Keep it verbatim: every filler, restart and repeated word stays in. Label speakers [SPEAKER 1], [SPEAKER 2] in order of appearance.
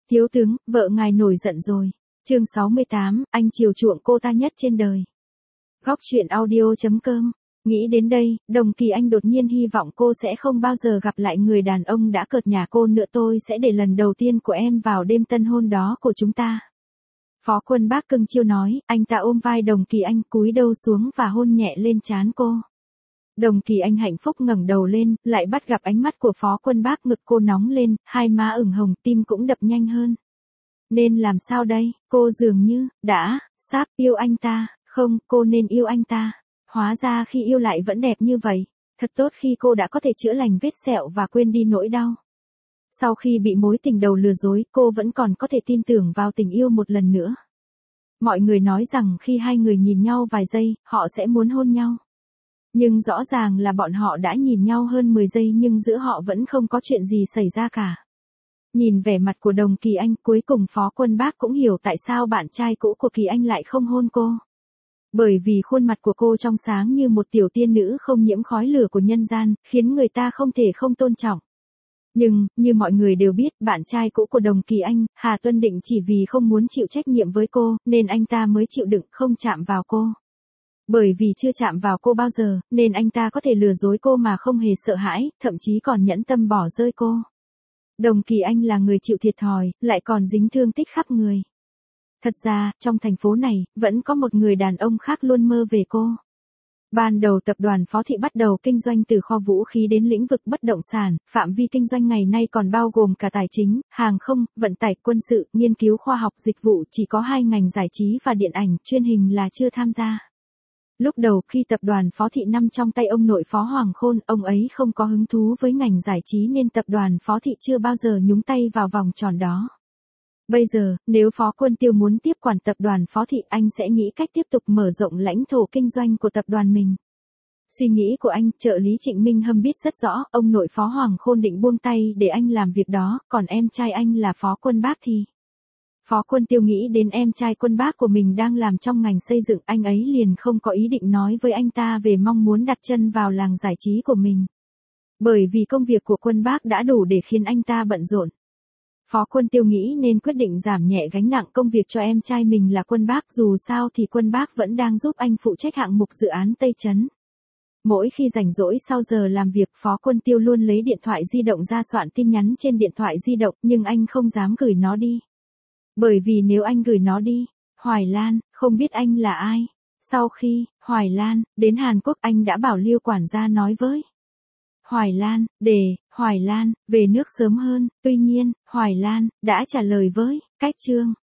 [SPEAKER 1] Thiếu tướng, vợ ngài nổi giận rồi. Chương sáu mươi tám, anh chiều chuộng cô ta nhất trên đời. Góc truyện audio chấm com. Nghĩ đến đây, Đồng Kỳ Anh đột nhiên hy vọng cô sẽ không bao giờ gặp lại người đàn ông đã cợt nhả cô nữa. Tôi sẽ để lần đầu tiên của em vào đêm tân hôn đó của chúng ta. Phó Quân Bác cưng chiêu nói, anh ta ôm vai Đồng Kỳ Anh cúi đầu xuống và hôn nhẹ lên trán cô. Đồng Kỳ Anh hạnh phúc ngẩng đầu lên, lại bắt gặp ánh mắt của Phó Quân Bác, ngực cô nóng lên, hai má ửng hồng, tim cũng đập nhanh hơn. Nên làm sao đây, cô dường như, đã, sắp yêu anh ta, không, cô nên yêu anh ta. Hóa ra khi yêu lại vẫn đẹp như vậy, thật tốt khi cô đã có thể chữa lành vết sẹo và quên đi nỗi đau. Sau khi bị mối tình đầu lừa dối, cô vẫn còn có thể tin tưởng vào tình yêu một lần nữa. Mọi người nói rằng khi hai người nhìn nhau vài giây, họ sẽ muốn hôn nhau. Nhưng rõ ràng là bọn họ đã nhìn nhau hơn mười giây nhưng giữa họ vẫn không có chuyện gì xảy ra cả. Nhìn vẻ mặt của Đồng Kỳ Anh, cuối cùng Phó Quân Bác cũng hiểu tại sao bạn trai cũ của Kỳ Anh lại không hôn cô. Bởi vì khuôn mặt của cô trong sáng như một tiểu tiên nữ không nhiễm khói lửa của nhân gian, khiến người ta không thể không tôn trọng. Nhưng, như mọi người đều biết, bạn trai cũ của Đồng Kỳ Anh, Hà Tuân Định chỉ vì không muốn chịu trách nhiệm với cô, nên anh ta mới chịu đựng không chạm vào cô. Bởi vì chưa chạm vào cô bao giờ, nên anh ta có thể lừa dối cô mà không hề sợ hãi, thậm chí còn nhẫn tâm bỏ rơi cô. Đồng Kỳ Anh là người chịu thiệt thòi, lại còn dính thương tích khắp người. Thật ra, trong thành phố này, vẫn có một người đàn ông khác luôn mơ về cô. Ban đầu tập đoàn Phó Thị bắt đầu kinh doanh từ kho vũ khí đến lĩnh vực bất động sản, phạm vi kinh doanh ngày nay còn bao gồm cả tài chính, hàng không, vận tải, quân sự, nghiên cứu khoa học, dịch vụ, chỉ có hai ngành giải trí và điện ảnh, truyền hình là chưa tham gia. Lúc đầu khi tập đoàn Phó Thị nằm trong tay ông nội Phó Hoàng Khôn, ông ấy không có hứng thú với ngành giải trí nên tập đoàn Phó Thị chưa bao giờ nhúng tay vào vòng tròn đó. Bây giờ, nếu Phó Quân Tiêu muốn tiếp quản tập đoàn Phó Thị, anh sẽ nghĩ cách tiếp tục mở rộng lãnh thổ kinh doanh của tập đoàn mình. Suy nghĩ của anh, trợ lý Trịnh Minh Hâm biết rất rõ, ông nội Phó Hoàng Khôn định buông tay để anh làm việc đó, còn em trai anh là Phó Quân Bác thì... Phó Quân Tiêu nghĩ đến em trai Quân Bác của mình đang làm trong ngành xây dựng, anh ấy liền không có ý định nói với anh ta về mong muốn đặt chân vào làng giải trí của mình. Bởi vì công việc của Quân Bác đã đủ để khiến anh ta bận rộn. Phó Quân Tiêu nghĩ nên quyết định giảm nhẹ gánh nặng công việc cho em trai mình là Quân Bác, dù sao thì Quân Bác vẫn đang giúp anh phụ trách hạng mục dự án Tây Trấn. Mỗi khi rảnh rỗi sau giờ làm việc, Phó Quân Tiêu luôn lấy điện thoại di động ra soạn tin nhắn trên điện thoại di động, nhưng anh không dám gửi nó đi. Bởi vì nếu anh gửi nó đi, Hoài Lan không biết anh là ai. Sau khi Hoài Lan đến Hàn Quốc, anh đã bảo Liêu quản gia nói với Hoài Lan để Hoài Lan về nước sớm hơn. Tuy nhiên, Hoài Lan đã trả lời với Cách Trương